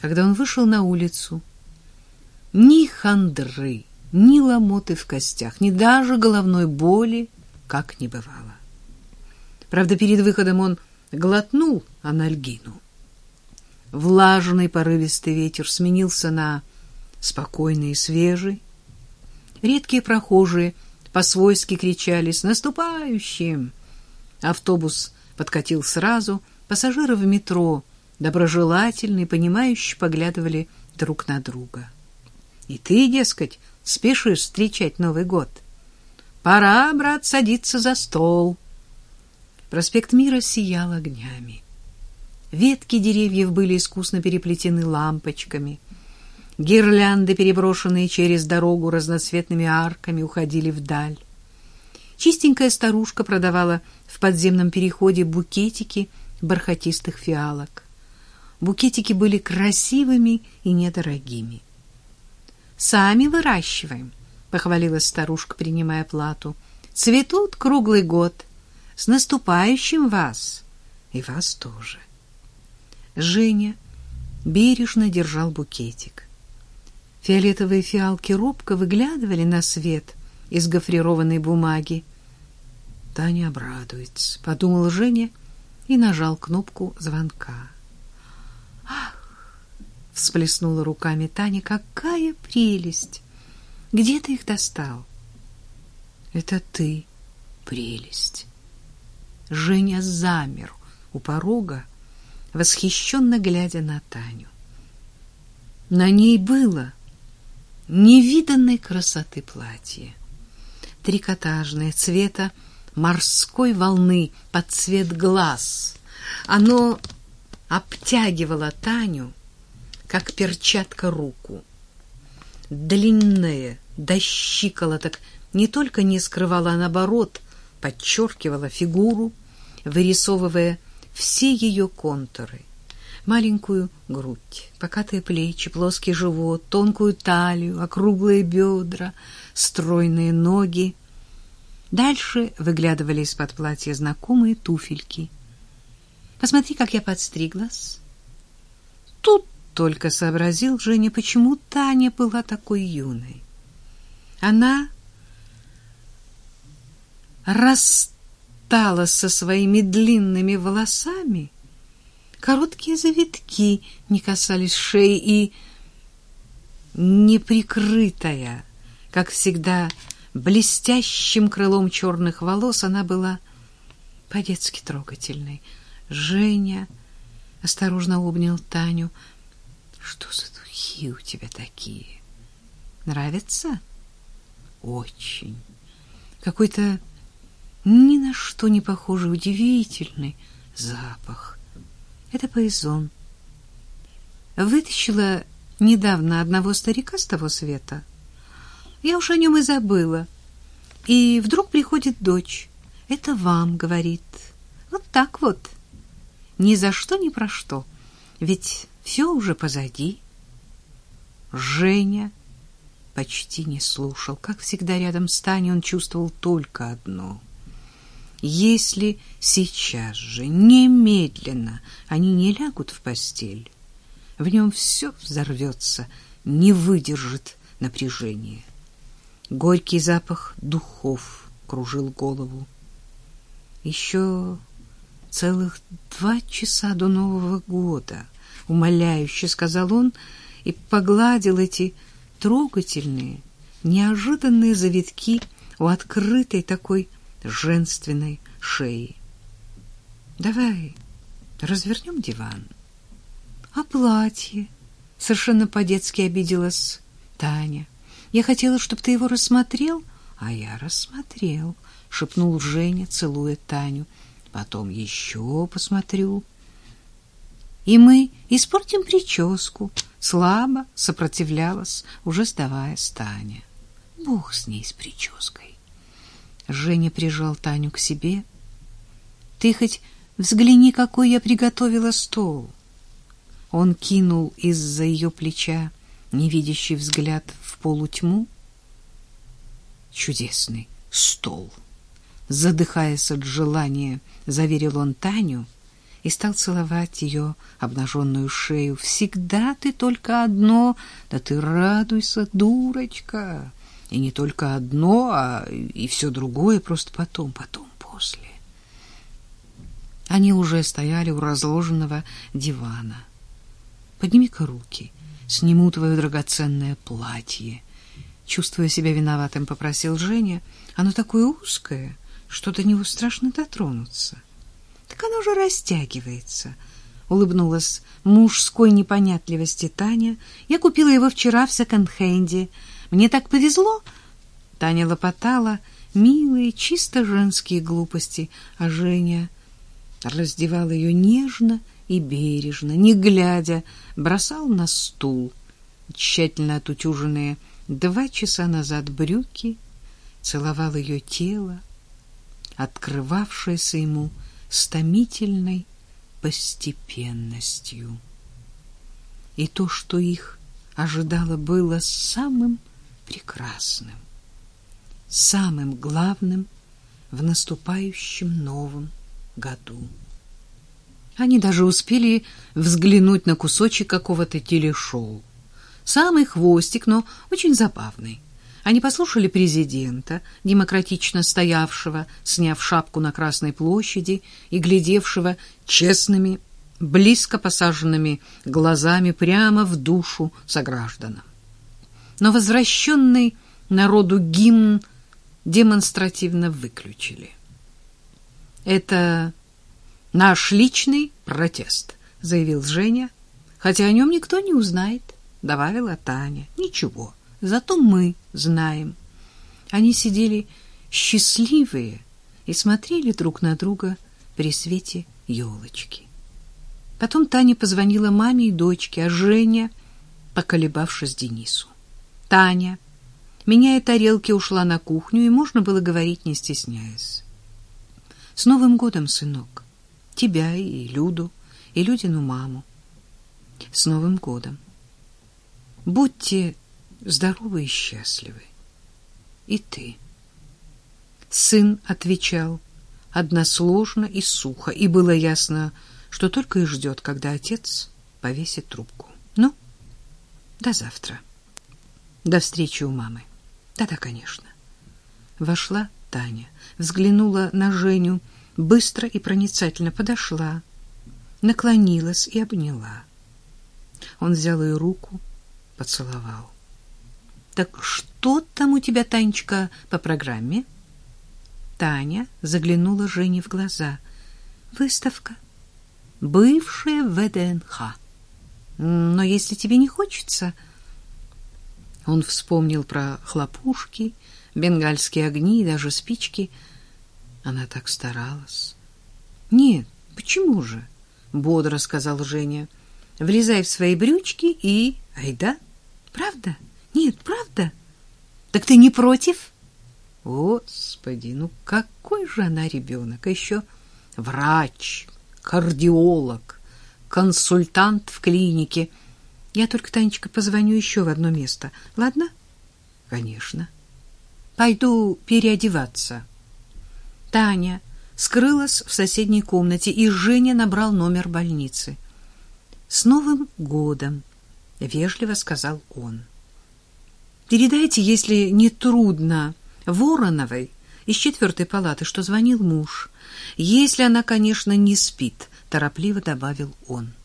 Когда он вышел на улицу, ни хандры, ни ломоты в костях, ни даже головной боли как не бывало. Правда, перед выходом он глотнул анальгину. Влажный порывистый ветер сменился на спокойный и свежий. Редкие прохожие по-свойски кричали «С наступающим!». Автобус подкатил сразу, пассажиры в метро доброжелательно и понимающе поглядывали друг на друга. И ты, дескать, спешишь встречать Новый год. Пора, брат, садиться за стол. Проспект Мира сиял огнями. Ветки деревьев были искусно переплетены лампочками. Гирлянды, переброшенные через дорогу разноцветными арками, уходили вдаль. Чистенькая старушка продавала в подземном переходе букетики бархатистых фиалок. Букетики были красивыми и недорогими. «Сами выращиваем», — похвалилась старушка, принимая плату. «Цветут круглый год. С наступающим вас! И вас тоже!» Женя бережно держал букетик. Фиолетовые фиалки робко выглядывали на свет из гофрированной бумаги. «Таня обрадуется», — подумал Женя и нажал кнопку звонка. «Ах!» — всплеснула руками Таня. «Какая прелесть! Где ты их достал?» «Это ты, прелесть!» Женя замер у порога, восхищенно глядя на Таню. На ней было невиданной красоты платье, трикотажное, цвета морской волны под цвет глаз. Оно обтягивало Таню, как перчатка, руку. Длинное, до щиколоток, не только не скрывало, а наоборот подчеркивало фигуру, вырисовывая все ее контуры. Маленькую грудь, покатые плечи, плоский живот, тонкую талию, округлые бедра, стройные ноги. Дальше выглядывали из-под платья знакомые туфельки. «Посмотри, как я подстриглась». Тут только сообразил Женя, почему Таня была такой юной. Она расстала со своими длинными волосами, короткие завитки не касались шеи, и неприкрытая, как всегда, блестящим крылом черных волос, она была по-детски трогательной. Женя осторожно обнял Таню. «Что за духи у тебя такие? Нравятся?» «Очень. Какой-то ни на что не похожий, удивительный запах. Это Паизон. Вытащила недавно одного старика с того света. Я уж о нем и забыла. И вдруг приходит дочь. Это вам, говорит. Вот так вот. Ни за что, ни про что. Ведь все уже позади». Женя почти не слушал. Как всегда, рядом с Таней он чувствовал только одно. Если сейчас же, немедленно, они не лягут в постель, в нем все взорвется, не выдержит напряжения. Горький запах духов кружил голову. Еще целых 2 часа до Нового года, умоляюще сказал он и погладил эти трогательные, неожиданные завитки у открытой такой женственной шеи. «Давай развернем диван». «А платье?» — совершенно по-детски обиделась Таня. «Я хотела, чтобы ты его рассмотрел». «А я рассмотрел», — шепнул Женя, целуя Таню. «Потом еще посмотрю». «И мы испортим прическу», — слабо сопротивлялась, уже сдаваясь Таня. «Бог с ней, с прической». Женя прижал Таню к себе. «Ты хоть взгляни, какой я приготовила стол». Он кинул из-за ее плеча невидящий взгляд в полутьму. «Чудесный стол!» Задыхаясь от желания, заверил он Таню и стал целовать ее обнаженную шею. «Всегда ты только одно, да ты радуйся, дурочка! И не только одно, а и все другое просто потом, после». Они уже стояли у разложенного дивана. «Подними-ка руки, сниму твое драгоценное платье». Чувствуя себя виноватым, попросил Женя. «Оно такое узкое, что до него страшно дотронуться». «Так оно же растягивается», — улыбнулась мужской непонятливости Таня. «Я купила его вчера в секонд-хенде. Мне так повезло». Таня лопотала милые, чисто женские глупости, а Женя раздевал ее нежно и бережно, не глядя, бросал на стул тщательно отутюженные 2 часа назад брюки, целовал ее тело, открывавшееся ему с томительной постепенностью. И то, что их ожидало, было самым прекрасным, самым главным в наступающем новом году. Они даже успели взглянуть на кусочек какого-то телешоу. Самый хвостик, но очень забавный. Они послушали президента, демократично стоявшего, сняв шапку на Красной площади и глядевшего честными, близко посаженными глазами прямо в душу согражданам. Но возвращенный народу гимн демонстративно выключили. «Это наш личный протест», — заявил Женя, «хотя о нем никто не узнает», — добавила Таня. «Ничего. Зато мы знаем». Они сидели счастливые и смотрели друг на друга при свете елочки. Потом Таня позвонила маме и дочке, а Женя, поколебавшись, Денису. Таня, меняя тарелки, ушла на кухню, и можно было говорить, не стесняясь. «С Новым годом, сынок! Тебя и Люду, и Людину маму. С Новым годом! Будьте здоровы и счастливы. И ты». Сын отвечал односложно и сухо, и было ясно, что только и ждет, когда отец повесит трубку. «Ну, до завтра. До встречи у мамы». «Да-да, конечно». Вошла Таня, взглянула на Женю, быстро и проницательно подошла, наклонилась и обняла. Он взял ее руку, поцеловал. «Так что там у тебя, Танечка, по программе?» Таня заглянула Жене в глаза. «Выставка. Бывшая ВДНХ. Но если тебе не хочется...» Он вспомнил про хлопушки, бенгальские огни и даже спички. Она так старалась. «Нет, почему же?» — бодро сказал Женя. «Влезай в свои брючки и... айда. Правда? Нет, правда? Так ты не против?» Господи, ну какой же она ребенок, а еще врач, кардиолог, консультант в клинике. «Я только, Танечка, позвоню еще в одно место. Ладно?» «Конечно. Пойду переодеваться». Таня скрылась в соседней комнате, и Женя набрал номер больницы. «С Новым годом!» — вежливо сказал он. «Передайте, если не трудно, Вороновой из 4-й палаты, что звонил муж. Если она, конечно, не спит», — торопливо добавил он.